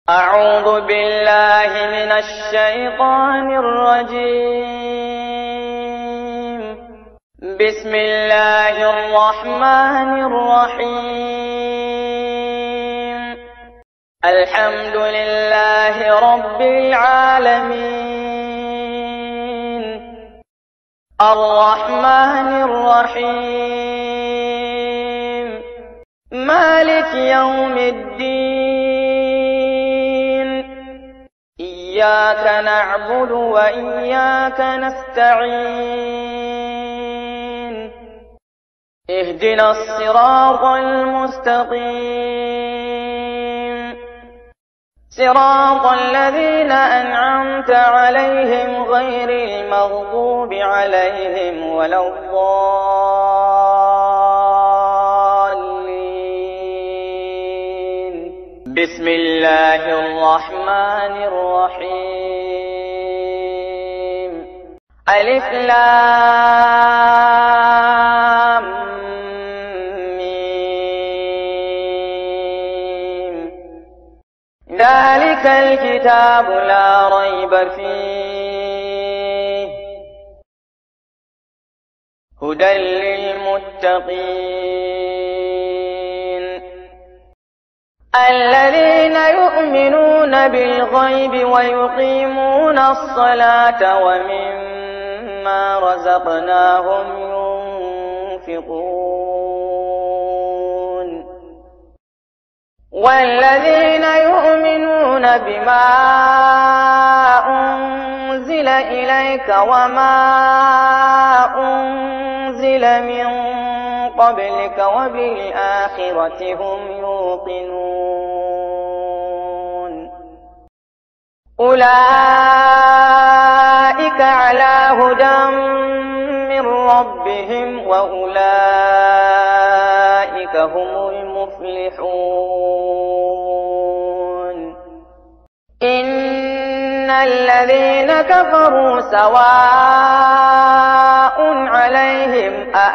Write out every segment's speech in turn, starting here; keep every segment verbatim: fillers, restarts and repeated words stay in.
أعوذ بالله من الشيطان الرجيم. بسم الله الرحمن الرحيم. الحمد لله رب العالمين، الرحمن الرحيم، مالك يوم الدين، إياك نعبد وإياك نستعين، اهدنا الصراط المستقيم، صراط الذين أنعمت عليهم غير المغضوب عليهم ولا الضالين. بسم الله الرحمن الرحيم. ألف لام ميم. ذلك الكتاب لا ريب فيه، هدى للمتقين الذين يؤمنون بالغيب ويقيمون الصلاة ومما رزقناهم ينفقون، والذين يؤمنون بما أنزل إليك وما أنزل من قبلك وبالآخرة هم يوقنون، أولئك على هدى من ربهم وأولئك هم المفلحون. إن الذين كفروا سواء عليهم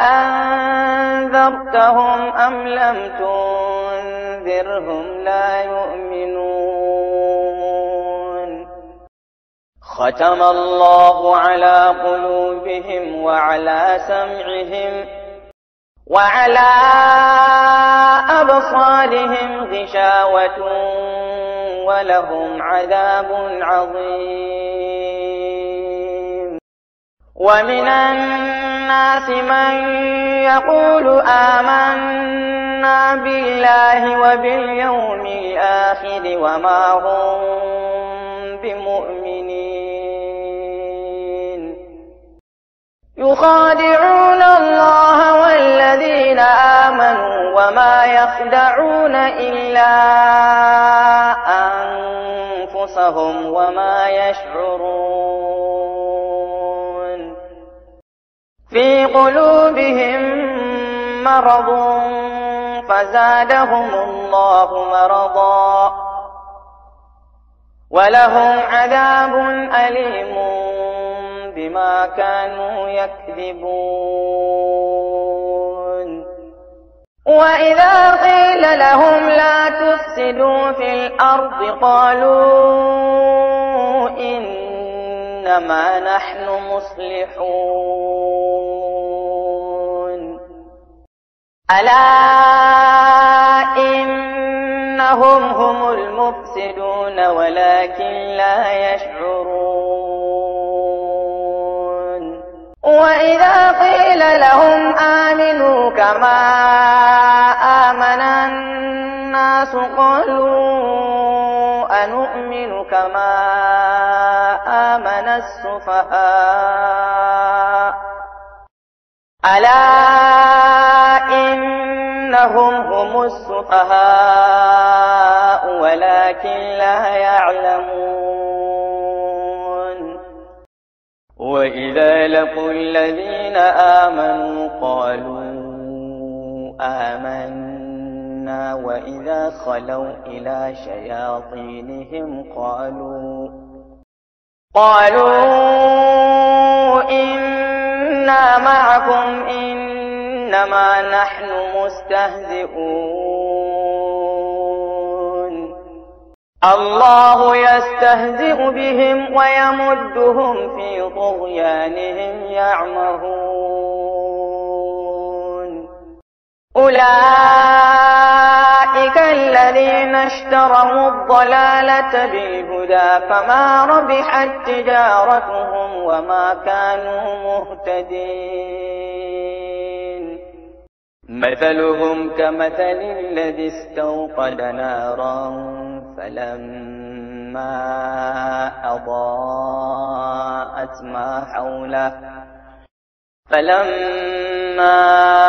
أأنذرتهم أم لم تنذرهم لا يؤمنون. ختم الله على قلوبهم وعلى سمعهم وعلى أبصارهم غشاوة ولهم عذاب عظيم. ومن الناس من يقول آمنا بالله وباليوم الآخر وما هم بمؤمنين، يخادعون الله والذين آمنوا وما يخدعون إلا أنفسهم وما يشعرون. في قلوبهم مرض فزادهم الله مرضا ولهم عذاب أليم بما كانوا يكذبون. وإذا قيل لهم لا تفسدوا في الأرض قالوا إنما نحن مصلحون، ألا إنهم هم المفسدون ولكن لا يشعرون. وإذا قيل لهم آمنوا كما آمن الناس قالوا أنؤمن كما آمن السفهاء، ألا إنهم هم السفهاء ولكن لا يعلمون. وإذا لقوا الذين آمنوا قالوا آمنا وإذا خلوا إلى شياطينهم قالوا قالوا إنا معكم إنما نحن مستهزئون. الله يستهزئ بهم ويمدهم في طغيانهم يعمهون أولئك الذين اشتروا الضلالة بالهدى فما ربحت تجارتهم وما كانوا مهتدين مثلهم كمثل الذي استوقد نارا فلما أضاءت ما حوله فلما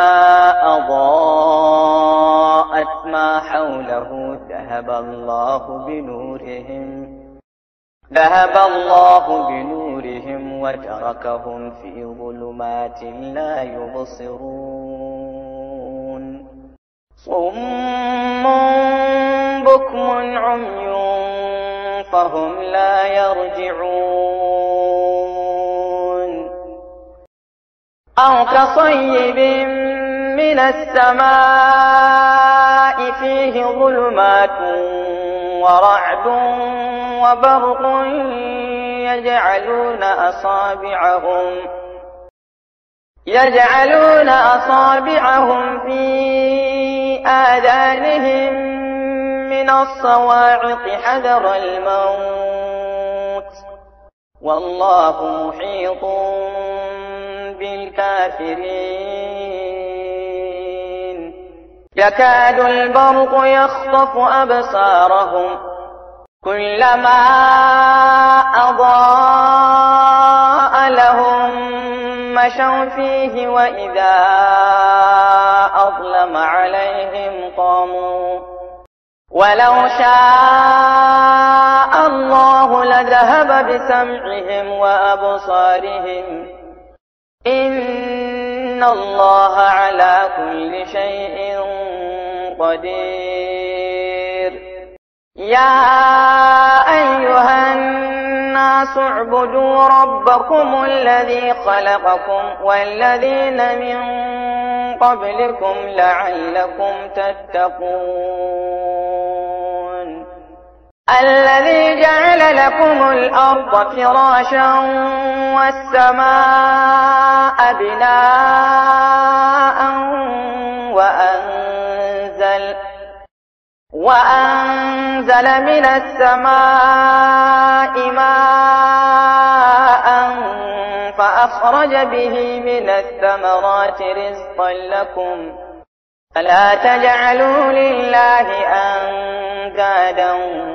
أضاءت ما حوله ذهب الله بنورهم ذهب الله بنورهم وتركهم في ظلمات لا يبصرون صم بكم عمي فهم لا يرجعون أو كصيب من السماء فيه ظلمات ورعد وبرق يجعلون أصابعهم يجعلون أصابعهم في آذانهم من الصواعق حذر الموت والله محيط بالكافرين يكاد البرق يخطف أبصارهم كلما أضاء لهم مشوا فيه وإذا أظلم عليهم قاموا ولو شاء الله لذهب بسمعهم وأبصارهم إن الله على كل شيء قدير يا أيها الناس اعبدوا ربكم الذي خلقكم والذين من قبلكم لعلكم تتقون الذي جعل لكم الأرض فراشا والسماء بناء وأنزل وأنزل من السماء ماء فأخرج به من الثمرات رزقا لكم فلا تجعلوا لله أندادا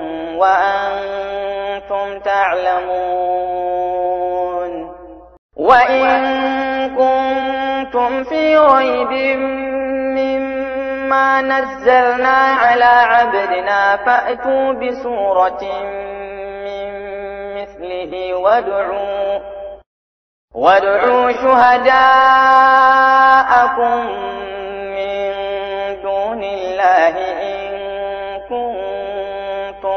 وأنتم تعلمون وإن كنتم في ريب مما نزلنا على عبدنا فأتوا بسورة من مثله وادعوا وادعوا شهداءكم من دون الله إن كنتم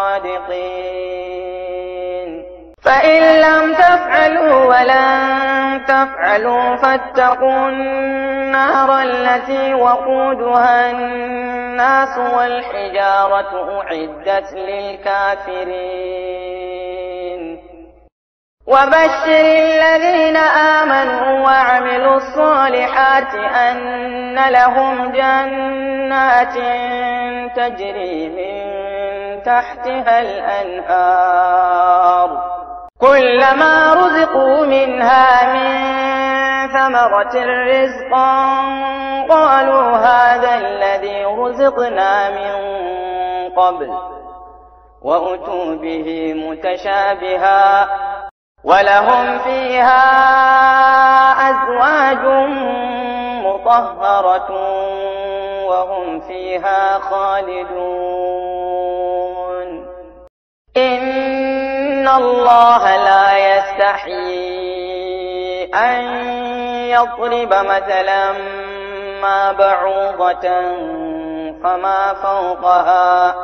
صادقين فإن لم تفعلوا ولن تفعلوا فاتقوا النار التي وقودها الناس والحجارة أعدت للكافرين وبشر الذين آمنوا وعملوا الصالحات أن لهم جنات تجري من تحتها الأنهار كلما رزقوا منها من ثمرة رزقا قالوا هذا الذي رزقنا من قبل وأتوا به متشابها ولهم فيها أزواج مطهرة وهم فيها خالدون إن الله لا يستحيي أن يضرب مثلا ما بعوضة فما فوقها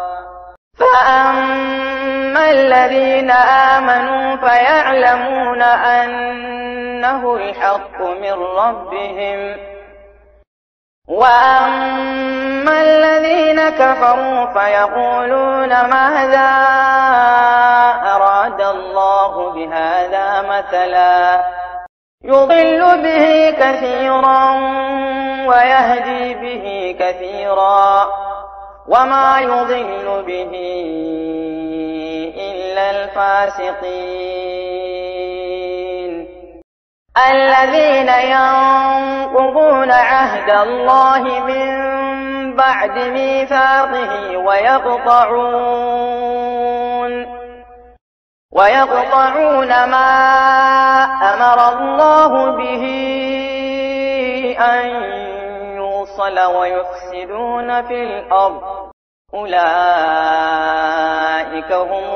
فأما الذين آمنوا فيعلمون أنه الحق من ربهم وأما الذين كفروا فيقولون ماذا أراد الله بهذا مثلا يضل به كثيرا ويهدي به كثيرا وما يضل به إلا الفاسقين الذين ينقضون عهد الله من بعد ميثاقه ويقطعون ويقطعون ما أمر الله به أن يوصل ويفسدون في الأرض أولئك هم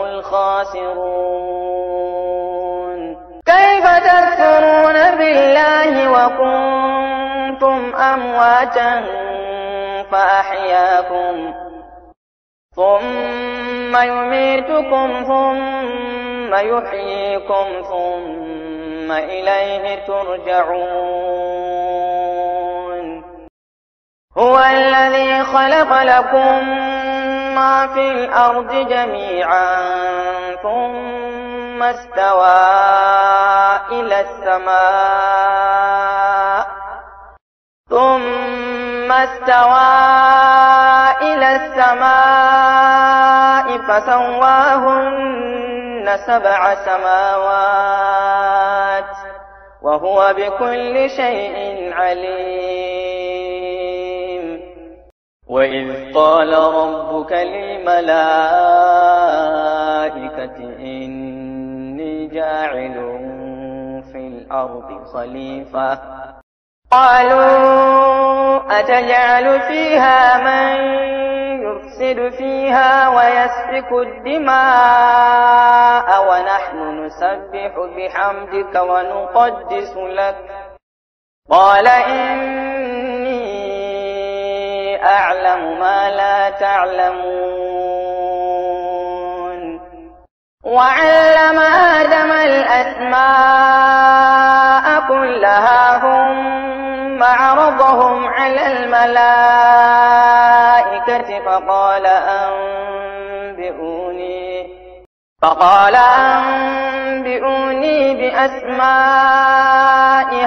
الخاسرون كيف تكفرون بالله وكنتم أمواتا فأحياكم ثم يميتكم ثم يحييكم ثم إليه ترجعون هو الذي خلق لكم ما في الأرض جميعا ثم استوى إلى السماء ثم استوى إلى السماء فسواهن سبع سماوات وهو بكل شيء عليم وإذ قال ربك للملائكة إني جاعل في الأرض خليفة قالوا أتجعل فيها من يفسد فيها ويسفك الدماء ونحن نسبح بحمدك ونقدس لك قال إني أعلم ما لا تعلمون وعلم آدم الأسماء كلها ثم عرضهم على الملائكة فقال أنبئوني فقال أنبئوني بأسماء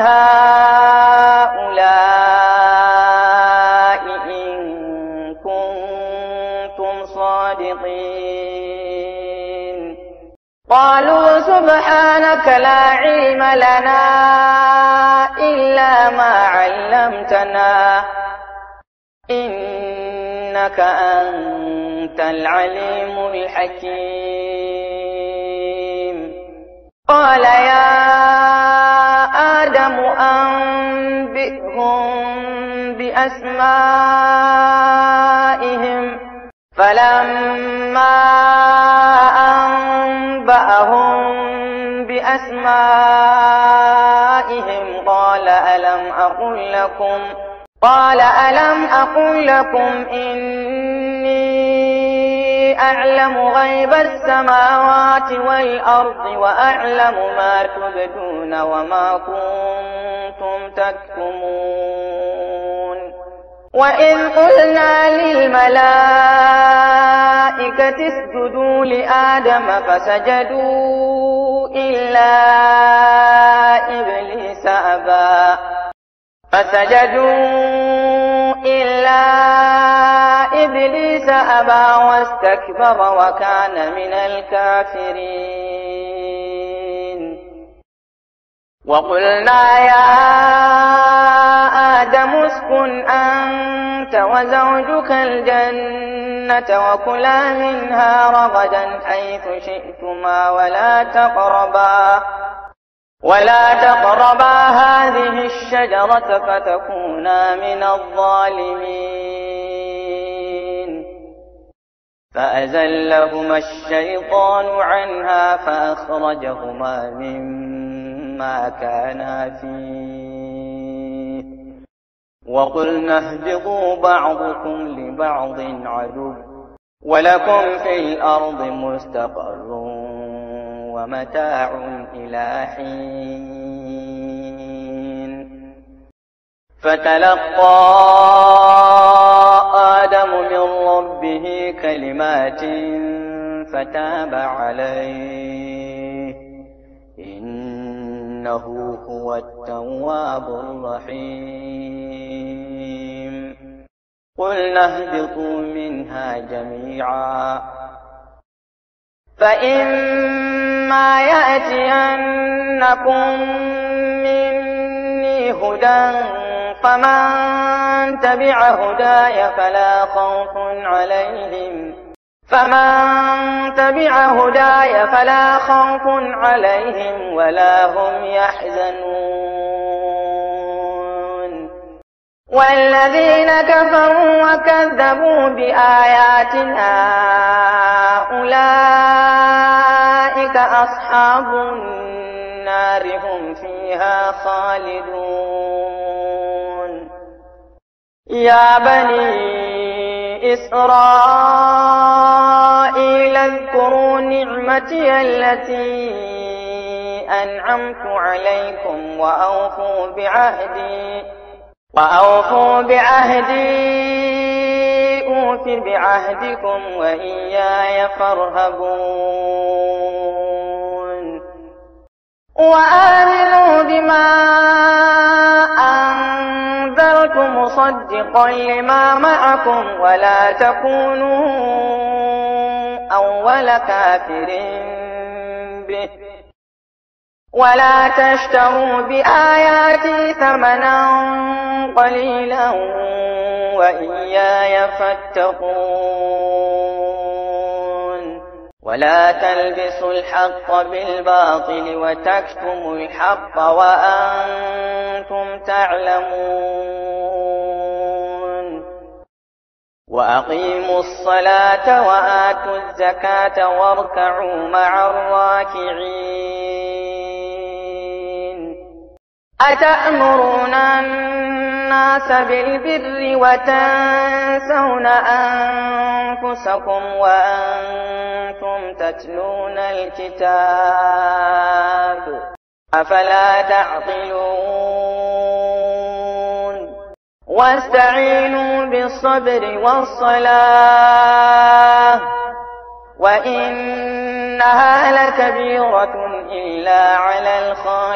هؤلاء إن كنتم صادقين قالوا سبحانك لا علم لنا إلا ما علمتنا إنك أنت العليم الحكيم قال يا آدم أنبئهم بأسمائهم فلما أنبأهم بأسمائهم قال ألم أقل لكم قال ألم أقل لكم إني أعلم غيب السماوات والأرض وأعلم ما تبدون وما كنتم تكتمون وإذ قلنا للملائكة اسجدوا لآدم فسجدوا إلا إبليس أبى فسجدوا إلا إبليس أبى واستكبر وكان من الكافرين وقلنا يا آدم اسكن أنت وزوجك الجنة وكلا منها رغدا حيث شئتما ولا تقربا ولا تقربا هذه الشجرة فتكونا من الظالمين فأزلهما الشيطان عنها فأخرجهما مما كانا فيه وقلنا اهبطوا بعضكم لبعض عدو ولكم في الأرض مستقر ومتاع إلى حين فتلقى آدم من ربه كلمات فتاب عليه إنه هو التواب الرحيم قلنا اهبطوا منها جميعا فإما يأتينكم مني هدى فمن تبع هداي فلا خوف عليهم فمن تبع هداي فلا خوف عليهم ولا هم يحزنون والذين كفروا وكذبوا بآياتنا أولئك أصحاب النار هم فيها خالدون يا بني إسرائيل اذكروا نعمتي التي أنعمت عليكم وأوفوا بعهدي وأوفوا بعهدي أوف بعهدكم وإياي فارهبون وآمنوا بما أنزلت مصدقا لما معكم ولا تكونوا أول كافر به ولا تشتروا بآياتي ثمنا قليلا وإياي فاتقون ولا تلبسوا الحق بالباطل وتكتموا الحق وأنتم تعلمون وأقيموا الصلاة وآتوا الزكاة واركعوا مع الراكعين أتأمرون الناس بالبر وتنسون أنفسكم وأنتم تتلون الكتاب أفلا تعقلون واستعينوا بالصبر والصلاة وإنها لكبيرة إلا على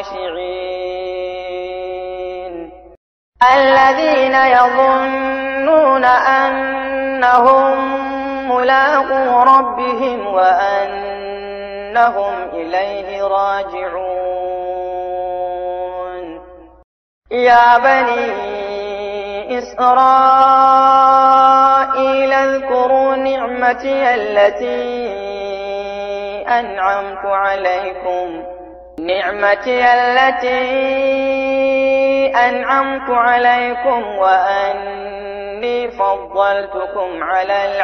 الخاشعين الذين يظنون أنهم ملاقو ربهم وأنهم إليه راجعون يا بني إسرائيل اذكروا نعمتي التي أنعمت عليكم نعمتي التي أنعمت عليكم وأني فضلتكم على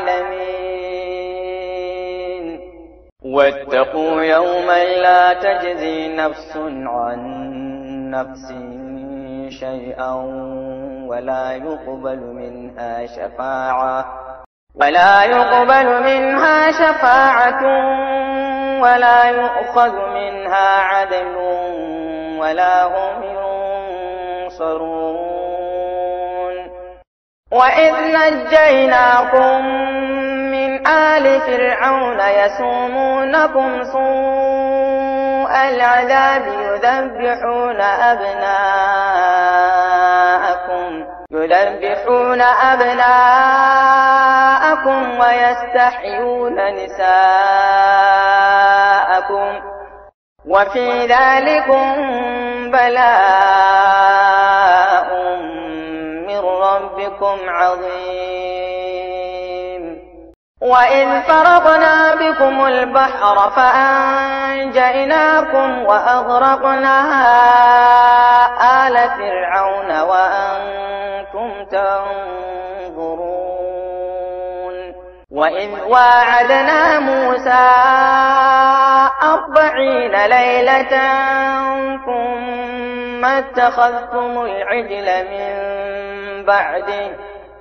العالمين واتقوا يوما لا تجزي نفس عن نفس شيئا ولا يقبل منها شفاعة ولا يقبل منها شفاعة ولا يؤخذ منها عدل ولا هم ينصرون وإذ نجيناكم من آل فرعون يسومونكم سوء العذاب يذبحون أبناءكم يذبحون أبناءكم ويستحيون نساءكم وفي ذلكم بلاء من ربكم عظيم وإذ فرقنا بكم البحر فأنجيناكم وأغرقنا آل فرعون وأنتم تنظرون وإذ واعدنا موسى أربعين ليلة ثم اتخذتم العجل من بعده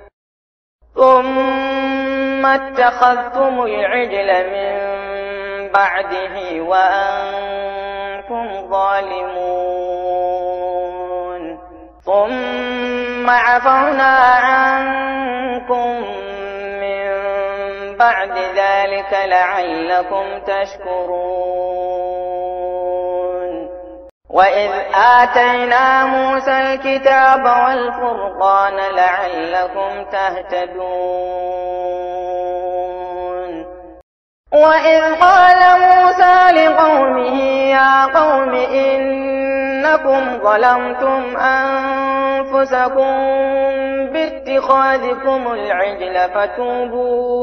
ثم اتخذتم العجل من بعده وأنتم ظالمون ثم عفونا عنكم من بعد ذلك لعلكم تشكرون وإذ آتينا موسى الكتاب والفرقان لعلكم تهتدون وإذ قال موسى لقومه يا قوم إنكم ظلمتم أنفسكم باتخاذكم العجل فتوبوا,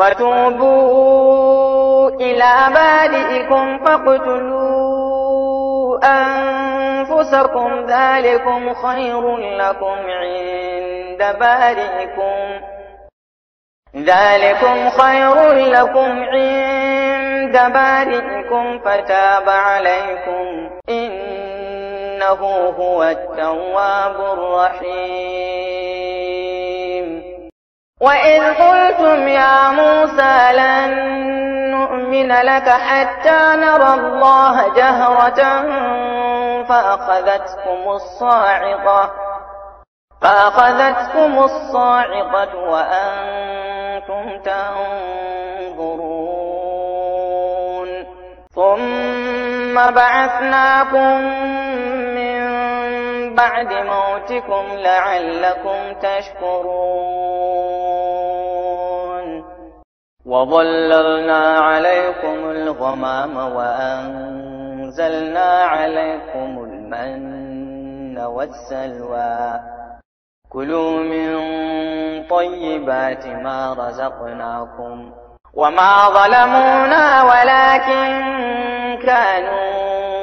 فتوبوا إلى بارئكم فاقتلوا أنفسكم ذلكم خير لكم عند بارئكم ذلكم خير لكم عند بارئكم فتاب عليكم إنه هو التواب الرحيم وإذ قلتم يا موسى لن نؤمن لك حتى نرى الله جهرة فأخذتكم الصاعقة فأخذتكم الصاعقة وأنتم تنظرون ثم بعثناكم من بعد موتكم لعلكم تشكرون وظللنا عليكم الغمام وأنزلنا عليكم المن والسلوى كلوا من طيبات ما رزقناكم وما ظلمونا ولكن كانوا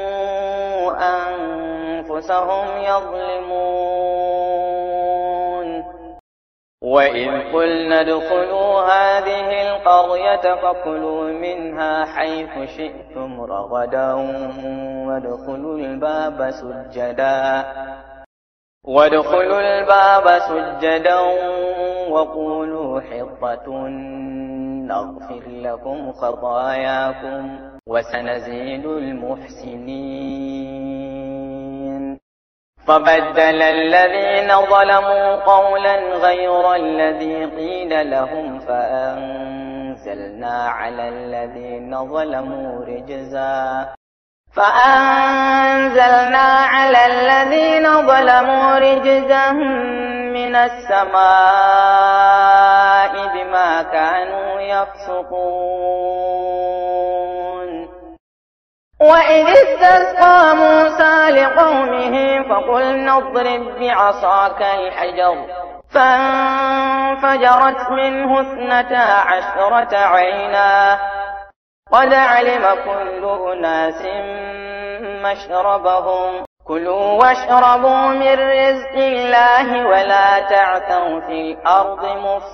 أنفسهم يظلمون وإذ قلنا ادخلوا هذه القرية فكلوا منها حيث شئتم رغدا وادخلوا الباب سجدا وادخلوا الباب سجدا وقولوا حطة نغفر لكم خطاياكم وسنزيد المحسنين فبدل الذين ظلموا قولا غير الذي قيل لهم فأنزلنا على الذين ظلموا رجزا فأنزلنا على الذين ظلموا رجزا من السماء بما كانوا يفسقون وإذ استسقى موسى لقومه فقلنا اضرب بعصاك الحجر فانفجرت منه اثنتا عشرة عينا قد علم كل أناس مشربهم كلوا واشربوا من رزق الله ولا تعثوا في الأرض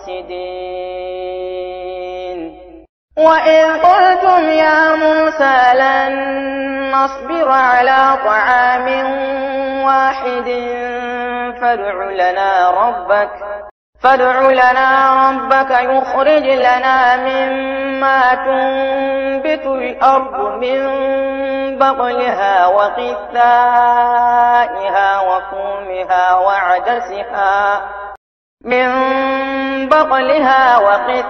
مفسدين وإذ قلتم يا موسى لن نصبر على طعام واحد فادع لنا ربك فادع لنا ربك يخرج لنا مما تنبت الأرض من بقلها وقثائها وفومها وعدسها من بقلها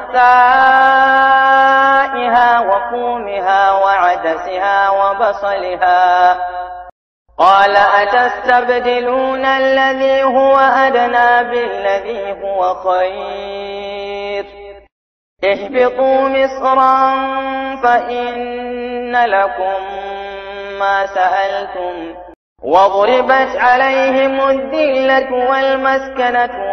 وقثائها وفومها وعدسها وبصلها قال أتستبدلون الذي هو أدنى بالذي هو خير اهبطوا مصرا فإن لكم ما سألتم وضربت عليهم الذلة والمسكنة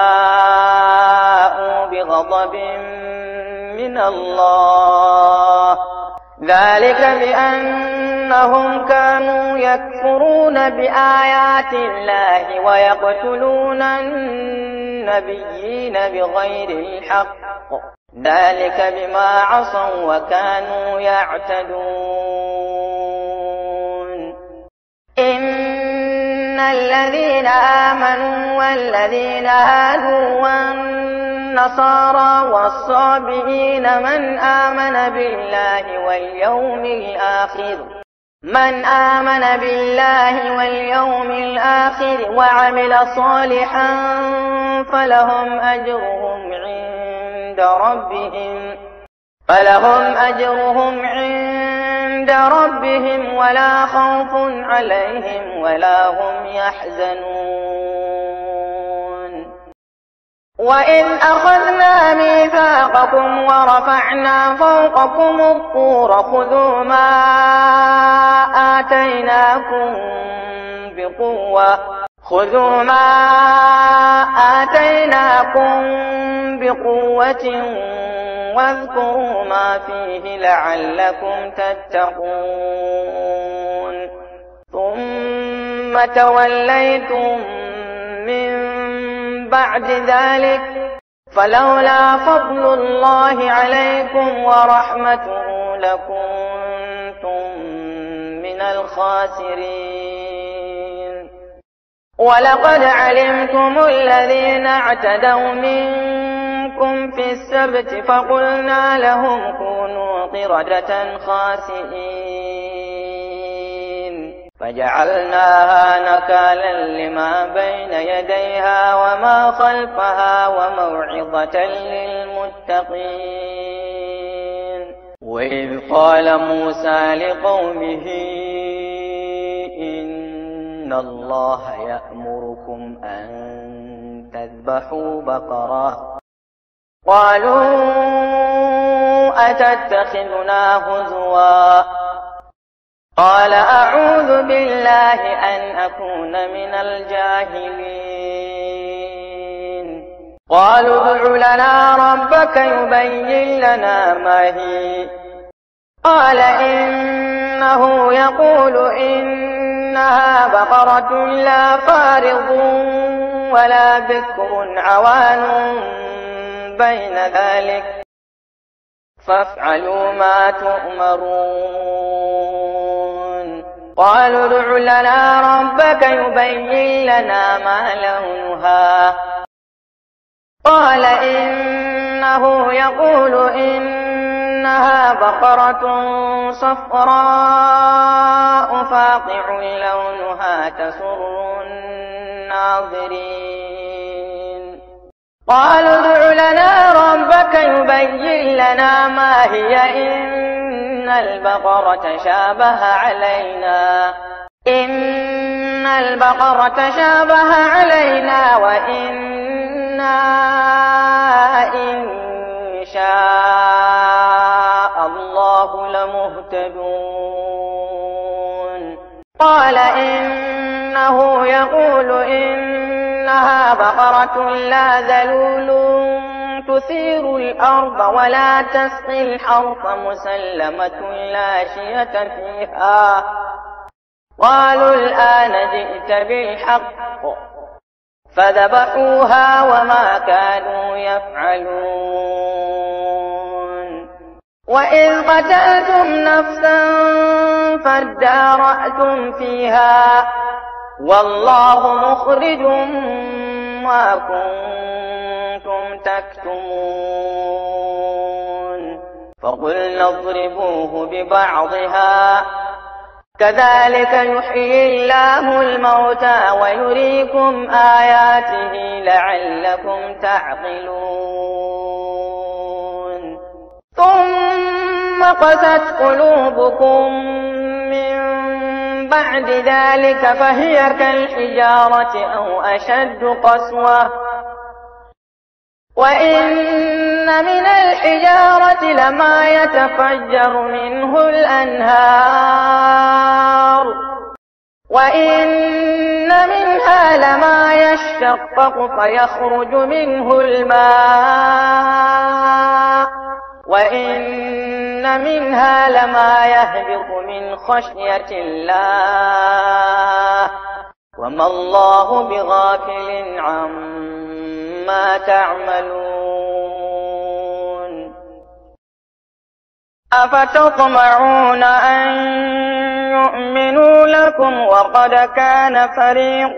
وباءوا بغضب من الله ذلك بأنهم كانوا يكفرون بآيات الله ويقتلون النبيين بغير الحق ذلك بما عصوا وكانوا يعتدون إن الذين آمنوا والذين هادوا والنصارى والصابئين من آمن بالله واليوم الآخر من آمن بالله واليوم الآخر وعمل صالحا فلهم أجرهم عند ربهم فلهم أجرهم عند ربهم ولا خوف عليهم ولا هم يحزنون. وإذ أخذنا ميثاقكم ورفعنا فوقكم الطور خذوا ما آتيناكم بقوة خذوا ما آتيناكم بقوة واذكروا ما فيه لعلكم تتقون. ثم توليتم من بعد ذلك فلولا فضل الله عليكم ورحمته لكنتم من الخاسرين. ولقد علمتم الذين اعتدوا منكم في السبت فقلنا لهم كونوا قردة خاسئين فجعلناها نكالا لما بين يديها وما خلفها وموعظة للمتقين. وإذ قال موسى لقومه إن الله يأمركم أن تذبحوا بقرة قالوا أتتخذنا هزوا قال أعوذ بالله أن أكون من الجاهلين. قالوا ادع لنا ربك يبين لنا ما هي قال إنه يقول إنها بقرة لا فارض ولا بكر عوان بين ذلك فافعلوا ما تؤمرون. قالوا ادع لنا ربك يبين لنا ما لونها قال إنه يقول إنها بقرة صفراء فاقع لونها تسر الناظرين. قالوا ادع لنا ربك يبين لنا ما هي إن البقرة شابه علينا إن البقرة شابه علينا وإنا إن شاء الله لمهتدون. قال إنه يقول إنها بقرة لا ذلول تثير الأرض ولا تسقي الحرث مسلمة لا شية فيها. قالوا الآن جئت بالحق فذبحوها وما كانوا يفعلون. وإذ قتلتم نفسا فادارأتم فيها والله مخرج ما كنتم تكتمون. فقلنا اضربوه ببعضها كذلك يحيي الله الموتى ويريكم آياته لعلكم تعقلون. ثم قست قلوبكم من بعد ذلك فهي كالحجارة أو أشد قسوة وإن من الحجارة لما يتفجر منه الأنهار وإن منها لما يشقق فيخرج منه الماء وإن منها لما يهبط من خشية الله وما الله بغافل عما تعملون. أفتطمعون أن يؤمنوا لكم وقد كان فريق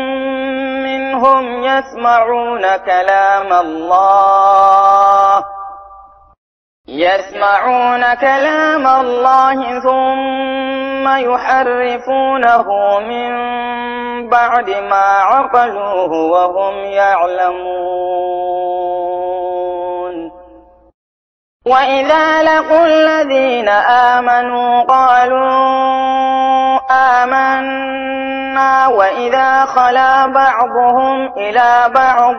منهم يسمعون كلام الله يسمعون كلام الله ثم ثم يحرفونه من بعد ما عقلوه وهم يعلمون. وإذا لقوا الذين آمنوا قالوا آمنا وإذا خلا بعضهم إلى بعض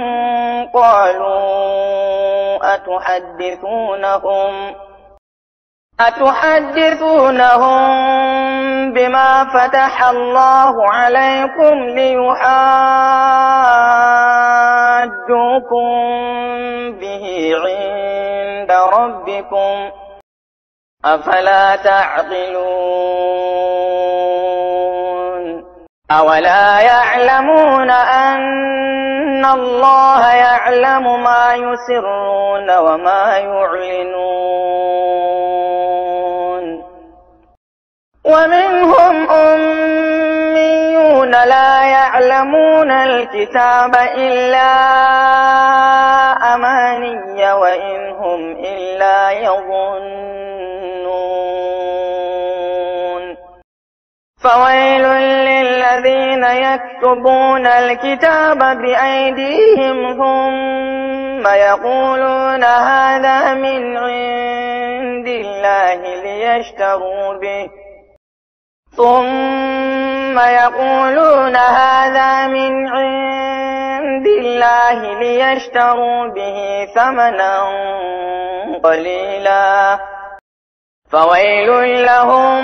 قالوا أتحدثونهم أتحدثونهم بما فتح الله عليكم ليحاجوكم به عند ربكم أفلا تعقلون. أولا يعلمون أن الله يعلم ما يسرون وما يعلنون. ومنهم أميون لا يعلمون الكتاب إلا أماني وإن هم إلا يظنون. فويل للذين يكتبون الكتاب بأيديهم ثم يقولون هذا من عند الله ليشتروا به ثم يقولون هذا من عند الله ليشتروا به ثمنا قليلا فويل لهم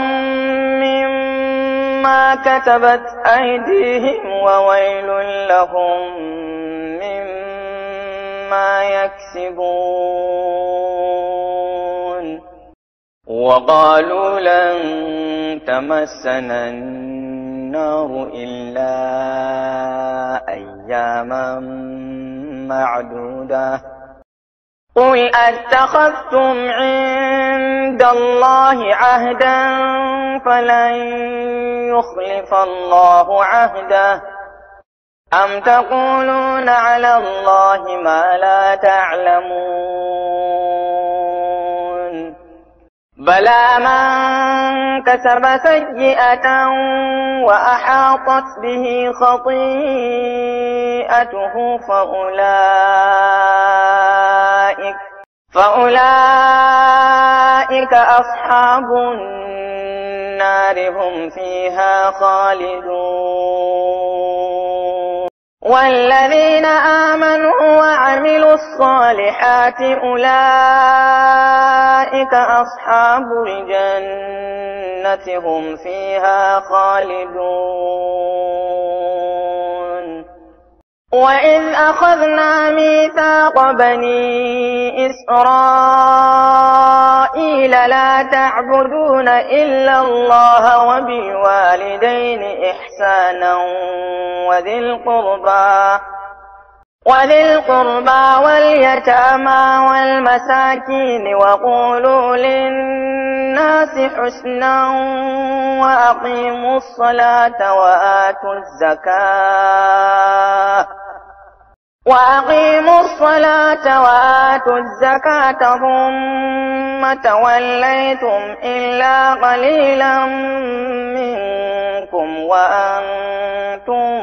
مما كتبت أيديهم وويل لهم مما يكسبون. وقالوا لن تمسنا النار إلا أياما معدودة قل أتخذتم عند الله عهدا فلن يخلف الله عهده أم تقولون على الله ما لا تعلمون. بلى من كسب سيئة وأحاطت به خطيئته فأولئك, فأولئك أصحاب النار هم فيها خالدون. والذين آمنوا وعملوا الصالحات أولئك أصحاب الجنة هم فيها خالدون. وإذ أخذنا ميثاق بني إسرائيل لا تعبدون إلا الله وبالوالدين إحسانا وذي القربى وذي القربى واليتامى والمساكين وقولوا للناس حسنا وأقيموا الصلاة وآتوا الزكاة وأقيموا الصلاة وآتوا الزكاة ثم توليتم إلا قليلا منكم وأنتم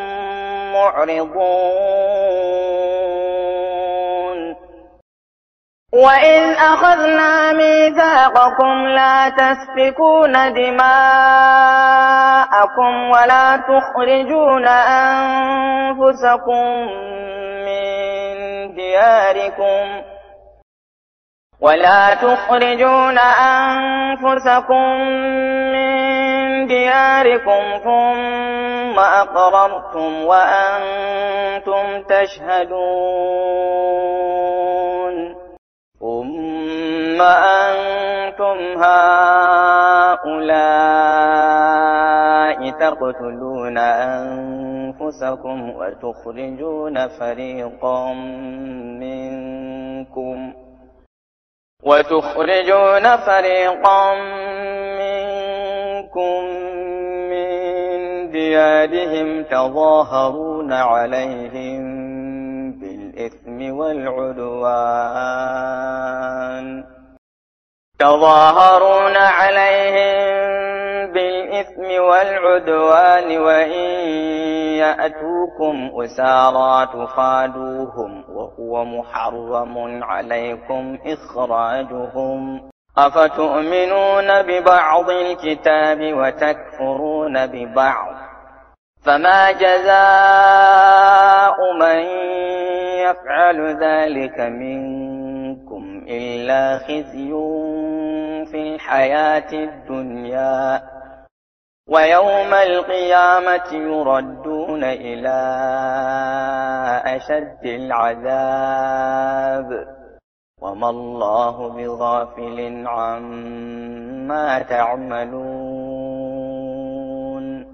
معرضون. وإذ أخذنا ميثاقكم لا تسفكون دماءكم ولا تخرجون أنفسكم من دياركم ولا تخرجون أنفسكم من دياركم ثم أقررتم وأنتم تشهدون. ثم أنتم هؤلاء تقتلون أنفسكم وتخرجون فريقا منكم وتخرجون فريقا منكم من ديارهم تظاهرون عليهم بالإثم والعدوان تظاهرون عليهم الإثم والعدوان وإن يأتوكم أسارى تفادوهم وهو محرم عليكم إخراجهم أفتؤمنون ببعض الكتاب وتكفرون ببعض فما جزاء من يفعل ذلك منكم إلا خزي في الحياة الدنيا ويوم القيامة يردون إلى أشد العذاب وما الله بغافل عما تعملون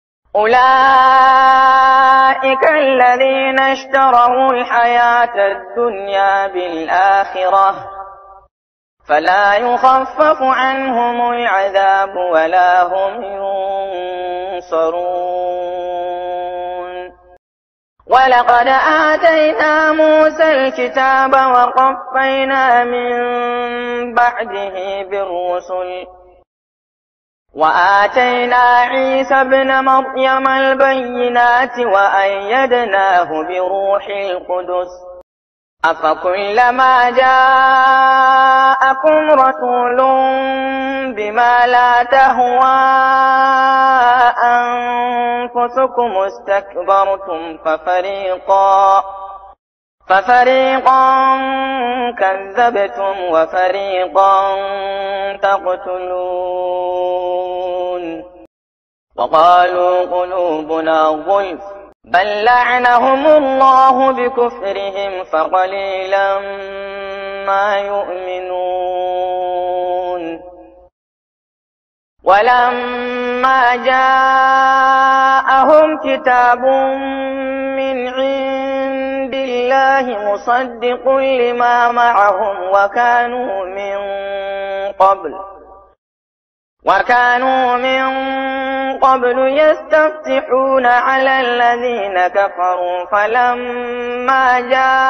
أولئك الذين اشتروا الحياة الدنيا بالآخرة فلا يخفف عنهم العذاب ولا هم ينصرون ولقد آتينا موسى الكتاب وقفينا من بعده بالرسل وآتينا عيسى ابن مريم البينات وأيدناه بروح القدس أفكلما جاءكم رسول بما لا تهوى أنفسكم استكبرتم ففريقا ففريقا كذبتم وفريقا تقتلون وقالوا قلوبنا غلف بل لعنهم الله بكفرهم فقليلا ما يؤمنون ولما جاءهم كتاب من عند الله مصدق لما معهم وكانوا من قبل وكانوا من قبل يستفتحون على الذين كفروا فلما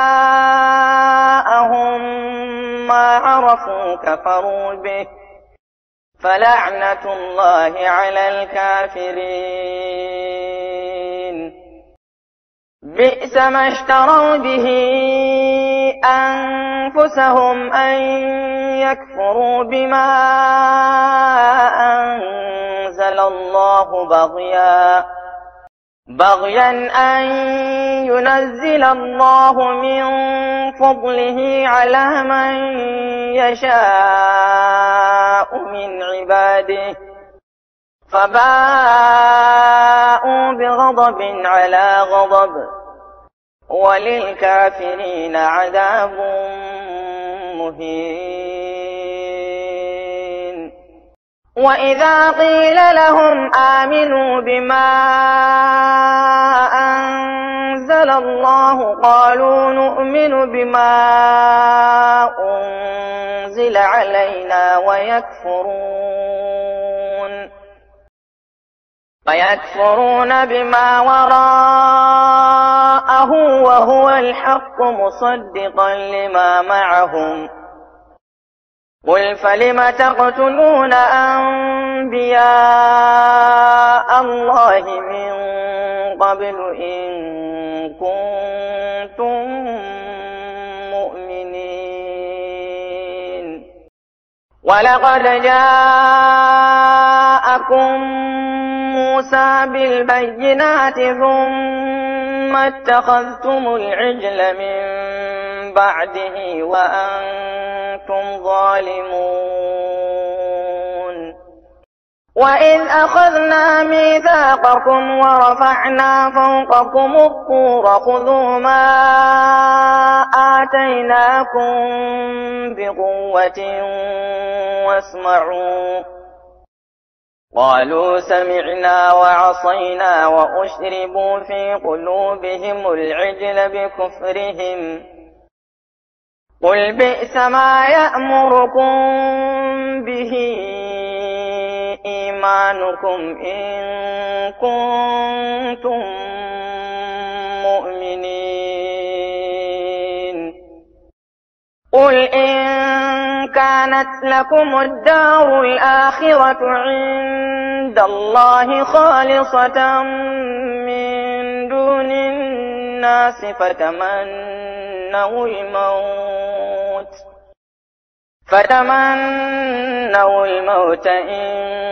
جاءهم ما عرفوا كفروا به فلعنة الله على الكافرين بئس ما اشتروا به أنفسهم أن يكفروا بما أنزل الله بغيا بغيا أن ينزل الله من فضله على من يشاء من عباده فباءوا بغضب على غضب وللكافرين عذاب مهين وإذا قيل لهم آمنوا بما أنزل الله قالوا نؤمن بما أنزل علينا ويكفرون ويكفرون بما وراءه وهو الحق مصدقا لما معهم قل فلم تقتلون أنبياء الله من قبل إن كنتم مؤمنين ولقد جاءكم موسى بالبينات ثم اتخذتم العجل من بعده وأنتم ظالمون وإذ أخذنا ميثاقكم ورفعنا فوقكم الطور خذوا ما آتيناكم بقوة واسمعوا قالوا سمعنا وعصينا وأشربوا في قلوبهم العجل بكفرهم قل بئس ما يأمركم به إيمانكم إن كنتم مؤمنين قل إن كانت لكم الدار الآخرة عند الله خالصة من دون الناس فتمنوا الموت فتمنوا الموت إن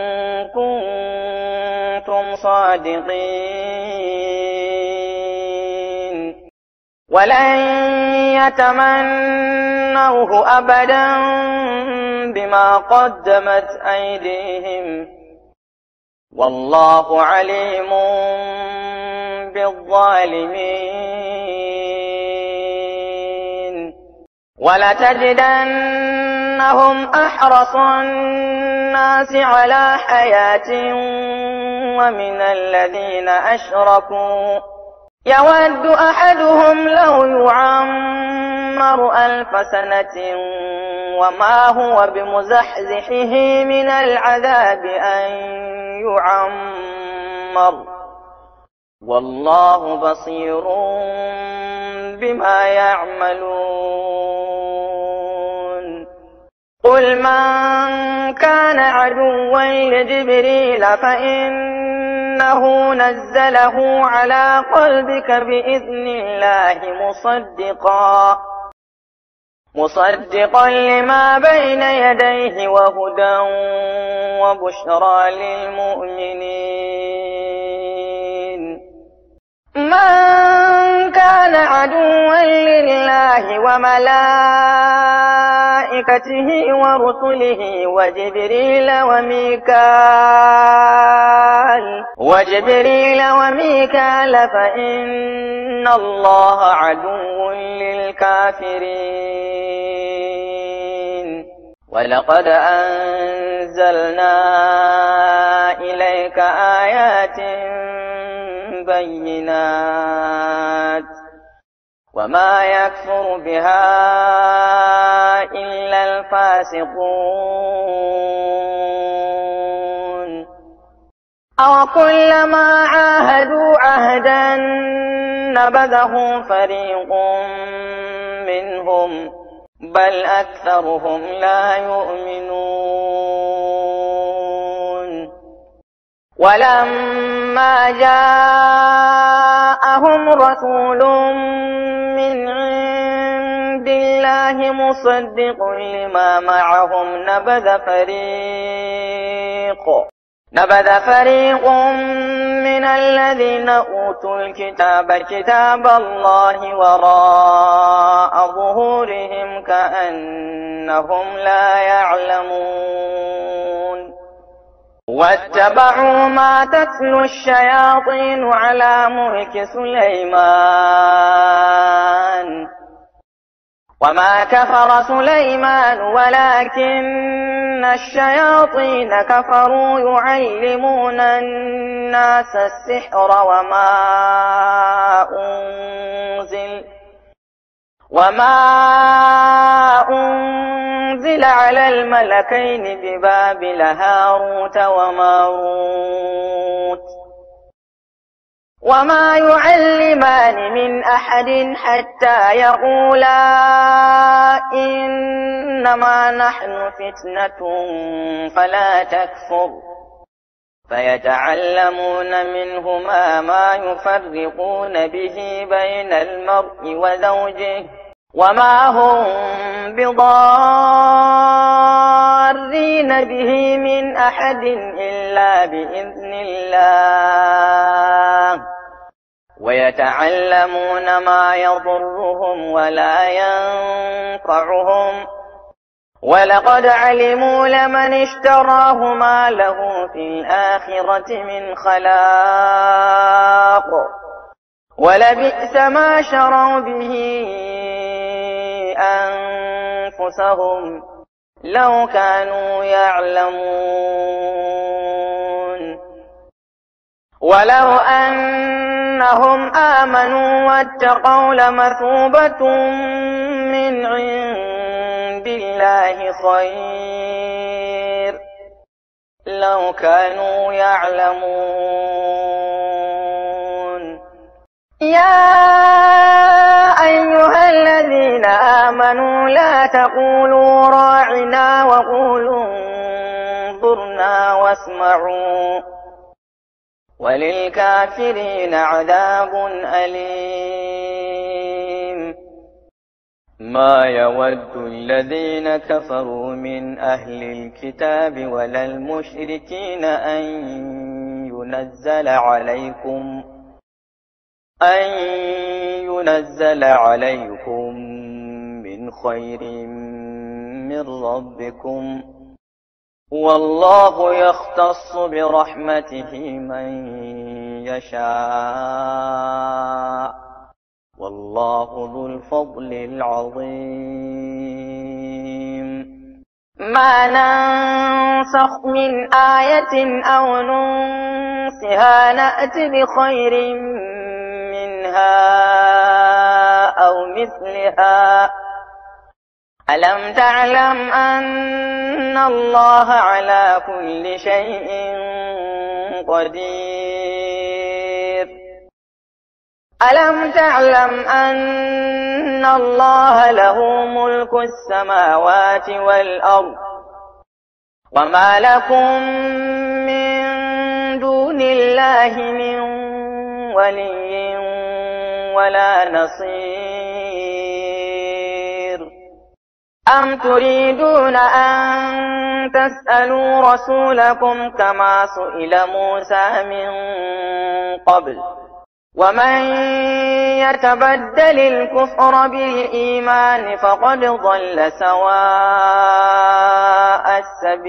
كنتم صادقين ولن يتمنوه أبدا بما قدمت أيديهم والله عليم بالظالمين ولتجدنهم أحرص الناس على حياة ومن الذين أشركوا يود أحدهم لو يعمر ألف سنة وما هو بمزحزحه من العذاب أن يعمر والله بصير بما يعملون قل من كان عدوا لجبريل فإنه نزله على قلبك بإذن الله مصدقا مصدقا لما بين يديه وهدى وبشرى للمؤمنين من كان عدوا لله وملائكته ورسله وجبريل وميكال وجبريل وميكال فإن الله عدو للكافرين ولقد أنزلنا إليك آيات بينات وما يكفر بها إلا الفاسقون أو كلما عاهدوا عهدا نبذه فريق منهم بل أكثرهم لا يؤمنون ولما جاءهم رسول من عند الله مصدق لما معهم نبذ فريق نبذ فريق من الذين أوتوا الكتاب كتاب الله وراء ظهورهم كأنهم لا يعلمون واتبعوا ما تتلو الشياطين على ملك سليمان وما كفر سليمان ولكن الشياطين كفروا يعلمون الناس السحر وما أنزل وما أنزل على الملكين ببابل هاروت وماروت وما يعلمان من أحد حتى يقولا إنما نحن فتنة فلا تكفر فيتعلمون منهما ما يفرقون به بين المرء وزوجه وما هم بضارين به من أحد إلا بإذن الله ويتعلمون ما يضرهم ولا ينفعهم ولقد علموا لمن اشتراه ما له في الآخرة من خلاق ولبئس ما شروا به أنفسهم لو كانوا يعلمون ولو أنهم آمنوا واتقوا لمثوبة من عند الله خير لو كانوا يعلمون يا أيها أيها الذين آمنوا لا تقولوا راعنا وقولوا انظرنا واسمعوا وللكافرين عذاب أليم ما يود الذين كفروا من أهل الكتاب ولا المشركين أن ينزل عليكم أن ينزل عليكم من خير من ربكم والله يختص برحمته من يشاء والله ذو الفضل العظيم ما ننسخ من آية أو ننسها نأت بخير منها أو مثلها ألم تعلم أن الله على كل شيء قدير ألم تعلم أن الله له ملك السماوات والأرض وما لكم من دون الله من ولي ولا نصير أم تريدون أن تسألوا رسولكم كما سئل موسى من قبل ومن يتبدل الكفر بالإيمان فقد ضل سواء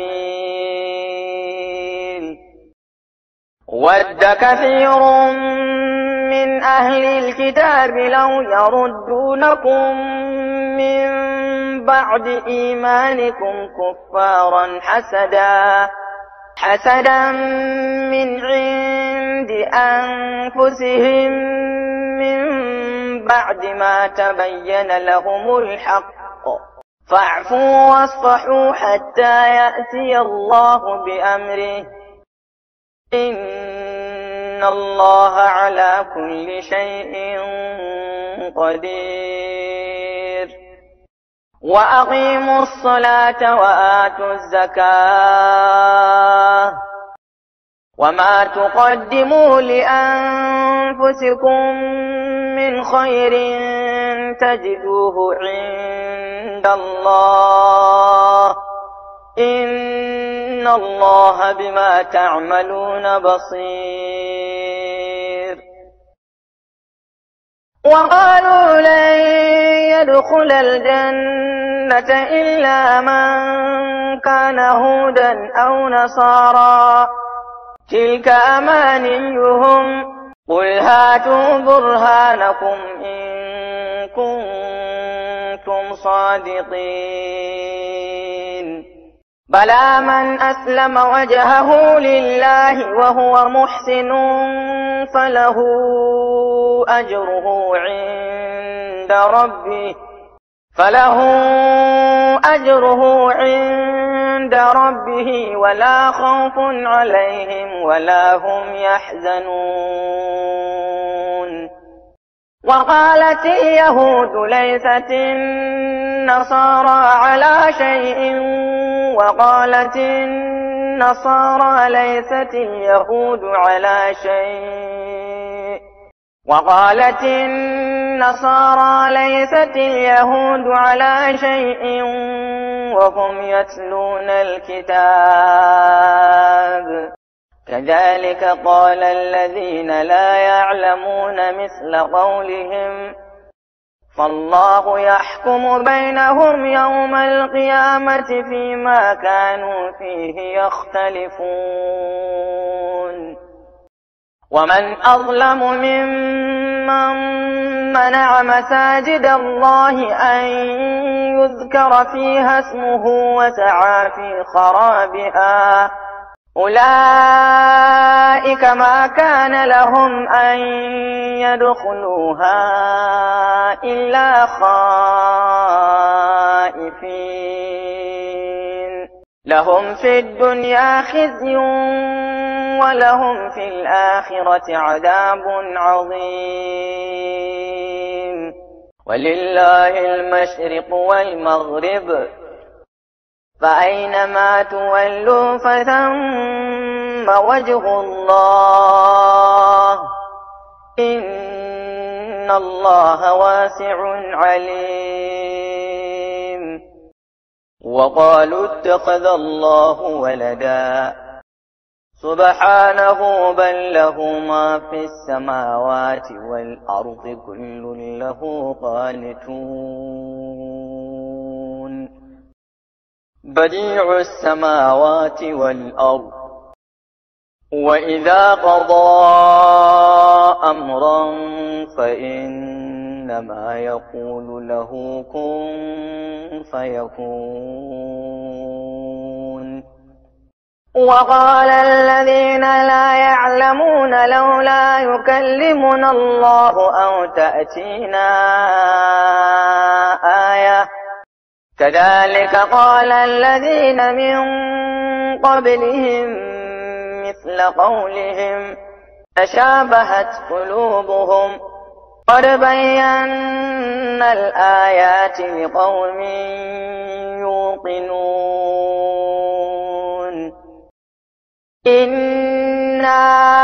السبيل ود كثير من أهل الكتاب لو يردونكم من بعد إيمانكم كفارا حسدا حسدا من عند أنفسهم من بعد ما تبين لهم الحق فاعفوا واصفحوا حتى يأتي الله بأمره إن الله على كل شيء قدير وأقيموا الصلاة وآتوا الزكاة وما تقدموا لأنفسكم من خير تجدوه عند الله إن الله بما تعملون بصير وقالوا لن يدخل الجنة إلا من كان هودا أو نصارى تلك أمانيهم قل هاتوا برهانكم إن كنتم صادقين بلى من أسلم وجهه لله وهو محسن فله أجره عند ربه فله أجره عند ربه ولا خوف عليهم ولا هم يحزنون وقالت اليهود ليست النصارى على شيء وقالت النصارى ليست اليهود على شيء وقالت النصارى ليست اليهود على شيء وهم يتلون الكتاب كذلك قال الذين لا يعلمون مثل قولهم فالله يحكم بينهم يوم القيامة فيما كانوا فيه يختلفون ومن أظلم ممن منع مساجد الله أن يذكر فيها اسمه وسعى في خرابها أولئك ما كان لهم أن يدخلوها إلا خائفين لهم في الدنيا خزي ولهم في الآخرة عذاب عظيم ولله المشرق والمغرب فأينما تولوا فثم وجه الله إن الله واسع عليم. وقالوا اتخذ الله ولدا سبحانه بل له ما في السماوات والأرض كل له قانتون. بديع السماوات والأرض وإذا قضى أمرا فإنما يقول له كن فيكون. وقال الذين لا يعلمون لولا يكلمنا الله أو تأتينا آية كذلك قال الذين من قبلهم مثل قولهم تشابهت قلوبهم قد بينا الآيات لقوم يوقنون. إنا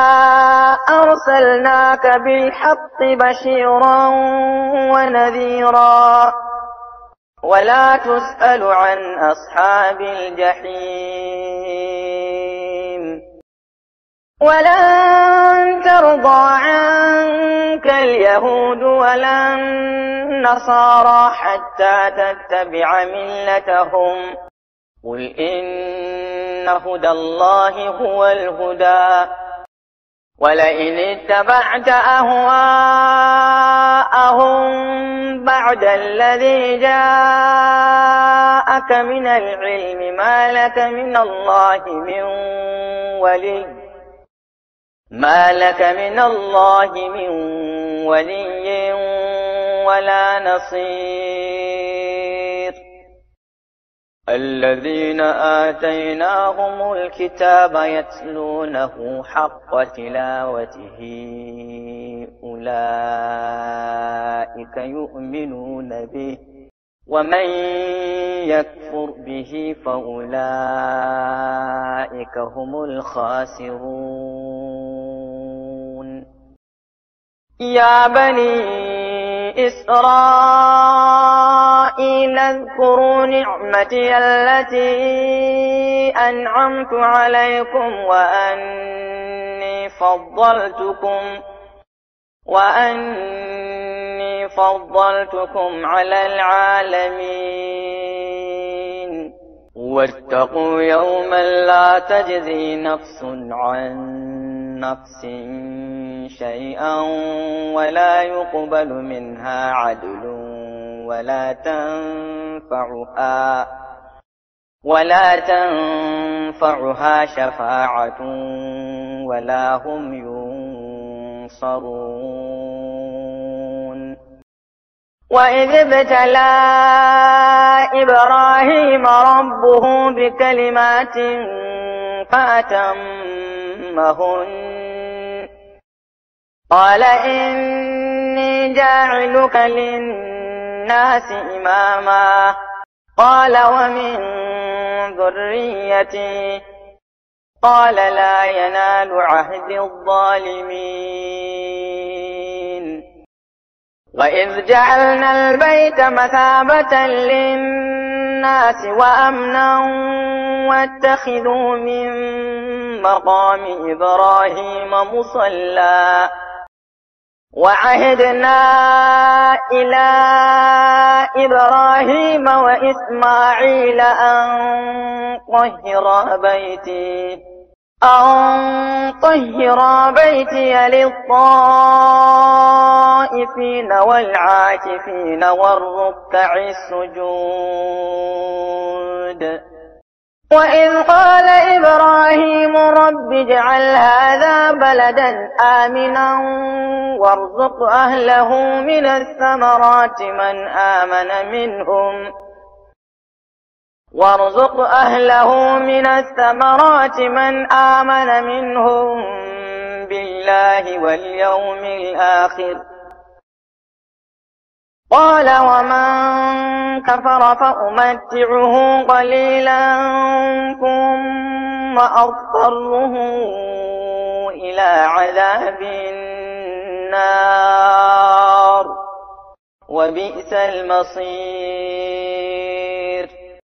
أرسلناك بالحق بشيرا ونذيرا ولا تسأل عن أصحاب الجحيم. ولن ترضى عنك اليهود ولا النصارى حتى تتبع ملتهم قل إن هدى الله هو الهدى ولئن اتبعت أهواءهم بعد الذي جاءك من العلم ما لك من الله من ولي ما لك من الله من ولي ولا نصير. الذين آتيناهم الكتاب يتلونه حق تلاوته أولئك يؤمنون به ومن يكفر به فأولئك هم الخاسرون. يا بني إسرائيل اذكروا نعمتي التي أنعمت عليكم وأني فضلتكم وأني فضلتكم على العالمين. واتقوا يوما لا تجزي نفس عن نفس شيئا ولا يقبل منها عدل ولا تنفعها ولا تنفعها شفاعة ولا هم ينصرون. وإذ ابتلى إبراهيم ربه بكلمات فأتمهن قال إني جاعلك للناس إماما قال ومن ذريتي قال لا ينال عهد الظالمين. وإذ جعلنا البيت مثابة للناس وأمنا واتخذوا من مقام إبراهيم مصلى وعهدنا إلى إبراهيم وإسماعيل أن طهرا بيتي أن طهرا بيتي للطائفين والعاكفين والركع السجود. وإذ قال إبراهيم رب اجعل هذا بلدا آمنا وارزق أهله من الثمرات من آمن منهم وارزق أهله من الثمرات من آمن منهم بالله واليوم الآخر قال ومن كفر فأمتعه قليلا ثم أضطره إلى عذاب النار وبئس المصير.